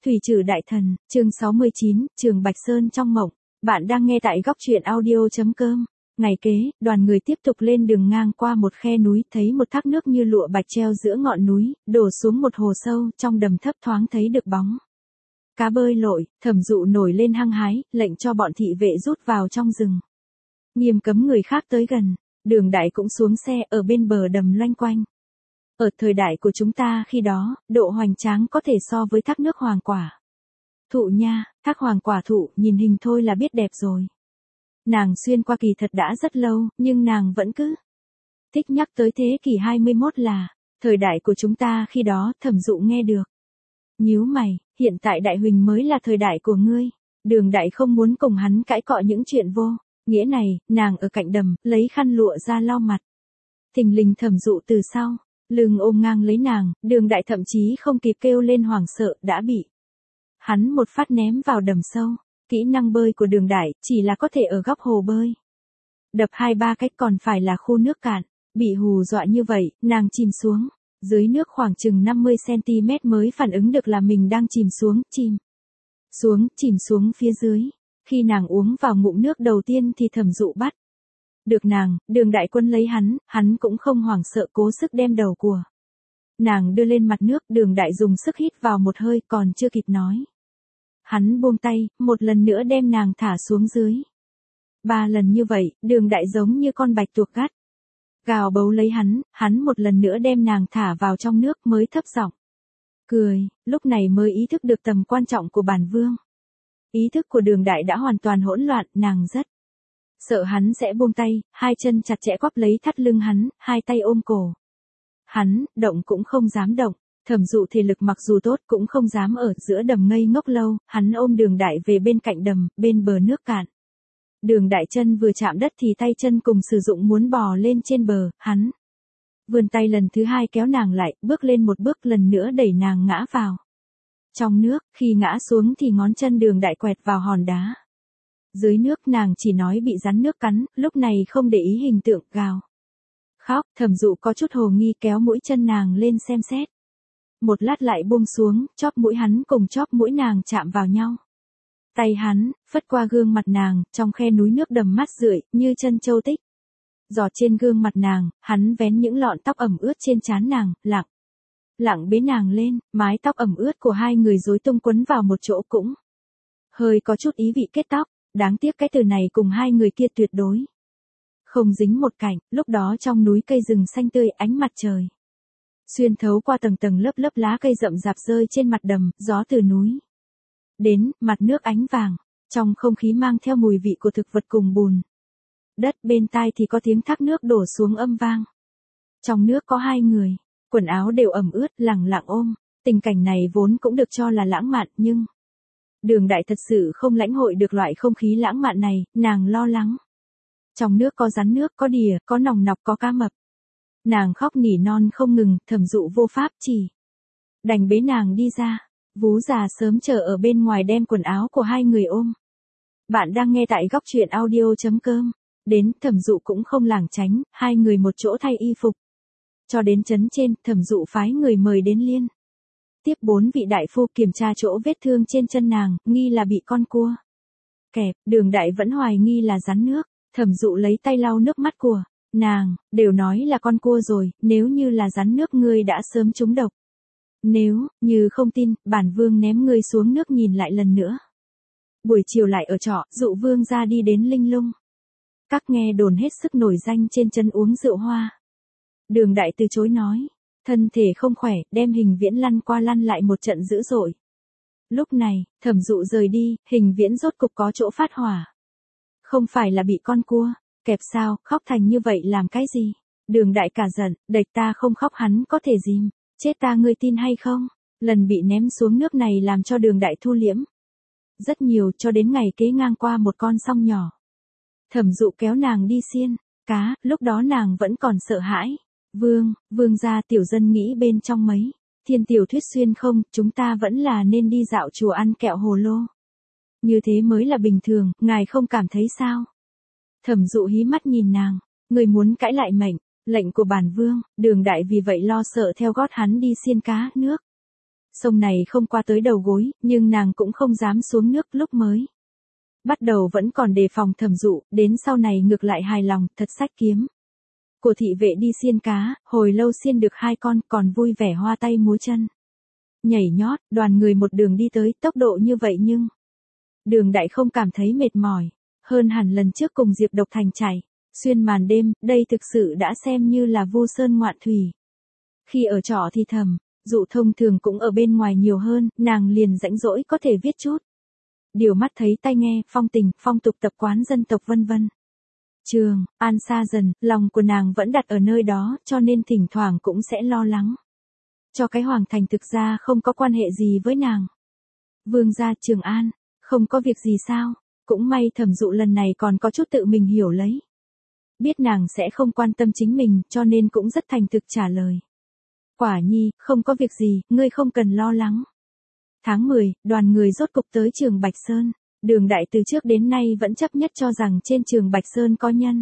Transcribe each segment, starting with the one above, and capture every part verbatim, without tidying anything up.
Thủy Trử Đại Thần, chương sáu mươi chín, Trường Bạch Sơn trong mộng. Bạn đang nghe tại góc truyện audio.com. Ngày kế, đoàn người tiếp tục lên đường ngang qua một khe núi, thấy một thác nước như lụa bạch treo giữa ngọn núi, đổ xuống một hồ sâu, trong đầm thấp thoáng thấy được bóng cá bơi lội. Thẩm Dụ nổi lên hăng hái, lệnh cho bọn thị vệ rút vào trong rừng, nghiêm cấm người khác tới gần. Đường Đại cũng xuống xe ở bên bờ đầm loanh quanh. Ở thời đại của chúng ta khi đó, độ hoành tráng có thể so với thác nước hoàng quả thụ nha. Thác hoàng quả thụ nhìn hình thôi là biết đẹp rồi. Nàng xuyên qua kỳ thật đã rất lâu, nhưng nàng vẫn cứ thích nhắc tới thế kỷ hai mươi mốt là thời đại của chúng ta khi đó. Thẩm Dụ nghe được, nhíu mày, hiện tại Đại Huỳnh mới là thời đại của ngươi. Đường Đại không muốn cùng hắn cãi cọ những chuyện vô nghĩa này. Nàng ở cạnh đầm, lấy khăn lụa ra lau mặt. Thình lình Thẩm Dụ từ sau lưng ôm ngang lấy nàng. Đường Đại thậm chí không kịp kêu lên hoảng sợ, đã bị hắn một phát ném vào đầm sâu. Kỹ năng bơi của Đường Đại chỉ là có thể ở góc hồ bơi đập hai ba cách, còn phải là khu nước cạn. Bị hù dọa như vậy, nàng chìm xuống dưới nước khoảng chừng năm mươi xăng-ti-mét mới phản ứng được là mình đang chìm xuống, chìm xuống, chìm xuống phía dưới. Khi nàng uống vào ngụm nước đầu tiên thì Thẩm Dụ bắt được nàng. Đường Đại quân lấy hắn, hắn cũng không hoảng sợ, cố sức đem đầu của nàng đưa lên mặt nước. Đường Đại dùng sức hít vào một hơi, còn chưa kịp nói, hắn buông tay, một lần nữa đem nàng thả xuống dưới. Ba lần như vậy, Đường Đại giống như con bạch tuộc gắt gào bấu lấy hắn. Hắn một lần nữa đem nàng thả vào trong nước, mới thấp giọng cười. Lúc này mới ý thức được tầm quan trọng của bản vương. Ý thức của Đường Đại đã hoàn toàn hỗn loạn. Nàng rất sợ hắn sẽ buông tay, hai chân chặt chẽ quắp lấy thắt lưng hắn, hai tay ôm cổ hắn, động cũng không dám động. Thẩm Dụ thể lực mặc dù tốt, cũng không dám ở giữa đầm ngây ngốc lâu. Hắn ôm Đường Đại về bên cạnh đầm, bên bờ nước cạn. Đường Đại chân vừa chạm đất thì tay chân cùng sử dụng muốn bò lên trên bờ. Hắn vươn tay lần thứ hai kéo nàng lại, bước lên một bước, lần nữa đẩy nàng ngã vào trong nước. Khi ngã xuống thì ngón chân Đường Đại quẹt vào hòn đá dưới nước. Nàng chỉ nói bị rắn nước cắn, lúc này không để ý hình tượng, gào khóc. Thẩm Dụ có chút hồ nghi, kéo mũi chân nàng lên xem xét. Một lát lại buông xuống, chóp mũi hắn cùng chóp mũi nàng chạm vào nhau. Tay hắn phất qua gương mặt nàng, trong khe núi nước đầm mát rượi, như chân châu tích giọt trên gương mặt nàng. Hắn vén những lọn tóc ẩm ướt trên trán nàng, lặng lặng bế nàng lên. Mái tóc ẩm ướt của hai người rối tung quấn vào một chỗ, cũng hơi có chút ý vị kết tóc. Đáng tiếc cái từ này cùng hai người kia tuyệt đối không dính một cạnh. Lúc đó trong núi cây rừng xanh tươi, ánh mặt trời xuyên thấu qua tầng tầng lớp lớp lá cây rậm rạp rơi trên mặt đầm. Gió từ núi đến, mặt nước ánh vàng. Trong không khí mang theo mùi vị của thực vật cùng bùn đất. Bên tai thì có tiếng thác nước đổ xuống âm vang. Trong nước có hai người, quần áo đều ẩm ướt, lẳng lặng ôm. Tình cảnh này vốn cũng được cho là lãng mạn, nhưng Đường Đại thật sự không lãnh hội được loại không khí lãng mạn này. Nàng lo lắng. Trong nước có rắn nước, có đìa, có nòng nọc, có cá mập. Nàng khóc nỉ non không ngừng. Thẩm Dụ vô pháp, chỉ đành bế nàng đi ra. Vú già sớm chờ ở bên ngoài đem quần áo của hai người ôm. Bạn đang nghe tại góc truyện audio.com. Đến, Thẩm Dụ cũng không lảng tránh, hai người một chỗ thay y phục. Cho đến trấn trên, Thẩm Dụ phái người mời đến liên tiếp bốn vị đại phu kiểm tra chỗ vết thương trên chân nàng, nghi là bị con cua kẹp. Đường Đại vẫn hoài nghi là rắn nước. Thẩm Dụ lấy tay lau nước mắt của nàng, đều nói là con cua rồi, nếu như là rắn nước ngươi đã sớm trúng độc. Nếu như không tin, bản vương ném ngươi xuống nước nhìn lại lần nữa. Buổi chiều lại ở trọ, Dụ vương ra đi đến Linh Lung các nghe đồn hết sức nổi danh trên chân uống rượu hoa. Đường Đại từ chối nói, thân thể không khỏe, đem Hình Viễn lăn qua lăn lại một trận dữ dội. Lúc này, Thẩm Dụ rời đi, Hình Viễn rốt cục có chỗ phát hỏa. Không phải là bị con cua kẹp sao, khóc thành như vậy làm cái gì? Đường Đại cả giận, địch ta không khóc hắn có thể dìm chết ta, ngươi tin hay không? Lần bị ném xuống nước này làm cho Đường Đại thu liễm rất nhiều, cho đến ngày kế ngang qua một con sông nhỏ. Thẩm Dụ kéo nàng đi xiên cá, lúc đó nàng vẫn còn sợ hãi. Vương, vương gia, tiểu dân nghĩ bên trong mấy thiên tiểu thuyết xuyên không, chúng ta vẫn là nên đi dạo chùa ăn kẹo hồ lô. Như thế mới là bình thường, ngài không cảm thấy sao? Thẩm Dụ hí mắt nhìn nàng, người muốn cãi lại mệnh lệnh của bản vương. Đường Đại vì vậy lo sợ theo gót hắn đi xiên cá nước. Sông này không qua tới đầu gối, nhưng nàng cũng không dám xuống nước lúc mới. Bắt đầu vẫn còn đề phòng Thẩm Dụ, đến sau này ngược lại hài lòng, thật xách kiếm. Của thị vệ đi xiên cá, hồi lâu xiên được hai con, còn vui vẻ hoa tay múa chân. Nhảy nhót, đoàn người một đường đi tới, tốc độ như vậy nhưng Đường Đại không cảm thấy mệt mỏi, hơn hẳn lần trước cùng Diệp Độc Thành chạy, xuyên màn đêm, đây thực sự đã xem như là vu sơn ngoạn thủy. Khi ở trọ thì Thẩm Dụ thông thường cũng ở bên ngoài nhiều hơn, nàng liền rãnh rỗi có thể viết chút. Điều mắt thấy tai nghe, phong tình, phong tục tập quán dân tộc vân vân. Trường An xa dần, lòng của nàng vẫn đặt ở nơi đó, cho nên thỉnh thoảng cũng sẽ lo lắng. Cho cái Hoàng Thành thực ra không có quan hệ gì với nàng. Vương gia Trường An, không có việc gì sao, cũng may Thẩm Dụ lần này còn có chút tự mình hiểu lấy. Biết nàng sẽ không quan tâm chính mình, cho nên cũng rất thành thực trả lời. Quả nhi, không có việc gì, ngươi không cần lo lắng. Tháng mười, đoàn người rốt cục tới trường Bạch Sơn. Đường Đại từ trước đến nay vẫn chấp nhất cho rằng trên trường Bạch Sơn có nhân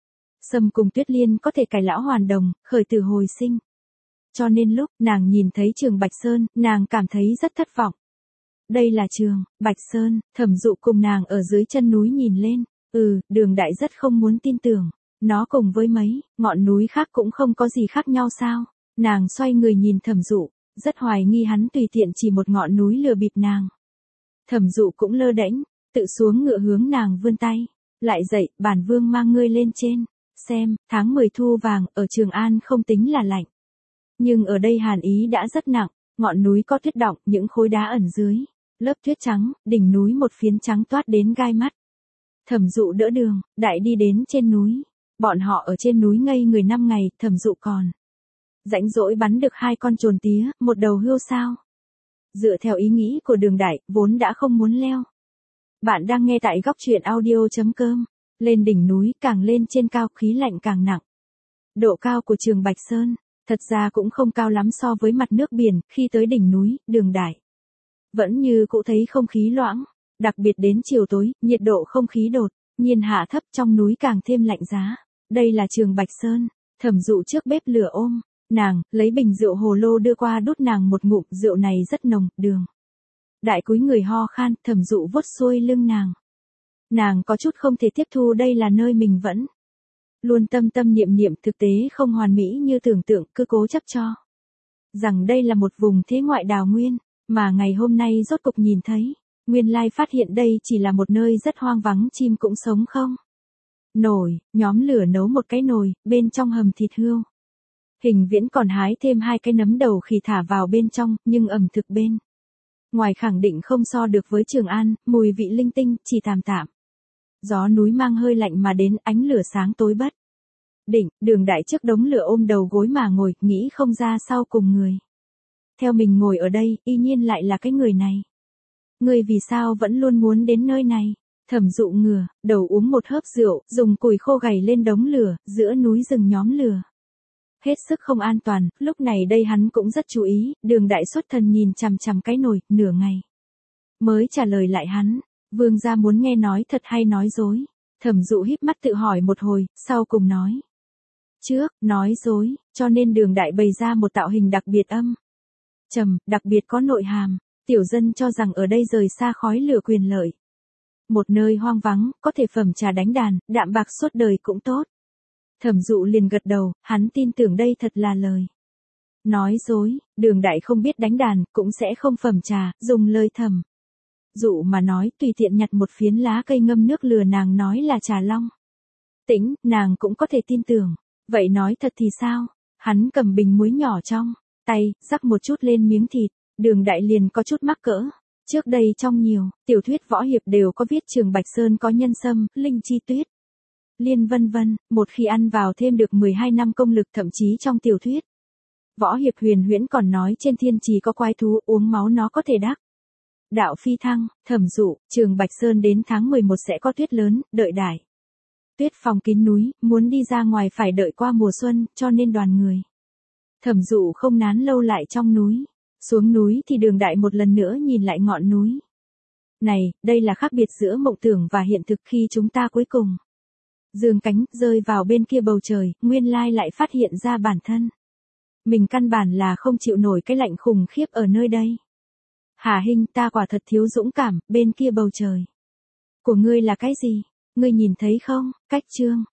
Sâm cùng Tuyết Liên có thể cải lão hoàn đồng, khởi tử hồi sinh. Cho nên lúc nàng nhìn thấy trường Bạch Sơn, nàng cảm thấy rất thất vọng. Đây là trường Bạch Sơn, Thẩm Dụ cùng nàng ở dưới chân núi nhìn lên. Ừ, Đường Đại rất không muốn tin tưởng. Nó cùng với mấy ngọn núi khác cũng không có gì khác nhau sao? Nàng xoay người nhìn Thẩm Dụ, rất hoài nghi hắn tùy tiện chỉ một ngọn núi lừa bịp nàng. Thẩm Dụ cũng lơ đễnh, tự xuống ngựa hướng nàng vươn tay. Lại dậy, bản vương mang ngươi lên trên. Xem, tháng mười thu vàng, ở Trường An không tính là lạnh. Nhưng ở đây hàn ý đã rất nặng, ngọn núi có tuyết đọng, những khối đá ẩn dưới. Lớp tuyết trắng, đỉnh núi một phiến trắng toát đến gai mắt. Thẩm Dụ đỡ đường, Đại đi đến trên núi. Bọn họ ở trên núi ngây người năm ngày, Thẩm Dụ còn rãnh rỗi bắn được hai con trồn tía, một đầu hươu sao. Dựa theo ý nghĩ của Đường Đại, vốn đã không muốn leo. Bạn đang nghe tại góc truyện audio chấm com. Lên đỉnh núi, càng lên trên cao, khí lạnh càng nặng. Độ cao của trường Bạch Sơn, thật ra cũng không cao lắm so với mặt nước biển, khi tới đỉnh núi, Đường Đại vẫn như cũ thấy không khí loãng, đặc biệt đến chiều tối, nhiệt độ không khí đột nhiên hạ thấp, trong núi càng thêm lạnh giá. Đây là trường Bạch Sơn. Thẩm Dụ trước bếp lửa ôm nàng, lấy bình rượu hồ lô đưa qua đút nàng một ngụm, rượu này rất nồng. Đường Đại cúi người ho khan, Thẩm Dụ vuốt xuôi lưng nàng. Nàng có chút không thể tiếp thu đây là nơi mình vẫn luôn tâm tâm niệm niệm, thực tế không hoàn mỹ như tưởng tượng, cứ cố chấp cho rằng đây là một vùng thế ngoại đào nguyên, mà ngày hôm nay rốt cục nhìn thấy, nguyên lai phát hiện đây chỉ là một nơi rất hoang vắng, chim cũng sống không nổi. Nhóm lửa nấu một cái nồi, bên trong hầm thịt hươu. Hình Viễn còn hái thêm hai cái nấm đầu khỉ thả vào bên trong, nhưng ẩm thực bên ngoài khẳng định không so được với Trường An, mùi vị linh tinh, chỉ tạm tạm. Gió núi mang hơi lạnh mà đến, ánh lửa sáng tối bất định. Đường Đại trước đống lửa ôm đầu gối mà ngồi, nghĩ không ra sau cùng người theo mình ngồi ở đây, y nhiên lại là cái người này. Ngươi vì sao vẫn luôn muốn đến nơi này? Thẩm Dụ ngửa đầu uống một hớp rượu, dùng củi khô gảy lên đống lửa, giữa núi rừng nhóm lửa. Hết sức không an toàn, lúc này đây hắn cũng rất chú ý. Đường Đại xuất thần nhìn chằm chằm cái nồi, nửa ngày mới trả lời lại hắn. Vương gia muốn nghe nói thật hay nói dối? Thẩm Dụ híp mắt tự hỏi một hồi, sau cùng nói. Trước, nói dối, cho nên Đường Đại bày ra một tạo hình đặc biệt âm trầm, đặc biệt có nội hàm. Tiểu dân cho rằng ở đây rời xa khói lửa quyền lợi. Một nơi hoang vắng, có thể phẩm trà đánh đàn, đạm bạc suốt đời cũng tốt. Thẩm Dụ liền gật đầu, hắn tin tưởng đây thật là lời nói dối. Đường Đại không biết đánh đàn, cũng sẽ không phẩm trà, dùng lời Thẩm Dụ mà nói, tùy tiện nhặt một phiến lá cây ngâm nước lừa nàng nói là trà long tĩnh, nàng cũng có thể tin tưởng. Vậy nói thật thì sao? Hắn cầm bình muối nhỏ trong tay, rắc một chút lên miếng thịt. Đường Đại liền có chút mắc cỡ. Trước đây trong nhiều tiểu thuyết võ hiệp đều có viết trường Bạch Sơn có nhân sâm, linh chi tuyết liên vân vân, một khi ăn vào thêm được mười hai năm công lực, thậm chí trong tiểu thuyết võ hiệp huyền huyễn còn nói trên thiên trì có quái thú, uống máu nó có thể đắc đạo phi thăng. Thẩm Dụ, trường Bạch Sơn đến tháng mười một sẽ có tuyết lớn, đợi đại tuyết phòng kín núi, muốn đi ra ngoài phải đợi qua mùa xuân, cho nên đoàn người Thẩm Dụ không nán lâu lại trong núi. Xuống núi thì Đường Đại một lần nữa nhìn lại ngọn núi này. Đây là khác biệt giữa mộng tưởng và hiện thực. Khi chúng ta cuối cùng giương cánh rơi vào bên kia bầu trời, nguyên lai lại phát hiện ra bản thân mình căn bản là không chịu nổi cái lạnh khủng khiếp ở nơi đây. Hà Hinh, ta quả thật thiếu dũng cảm, bên kia bầu trời của ngươi là cái gì? Ngươi nhìn thấy không? Cách chương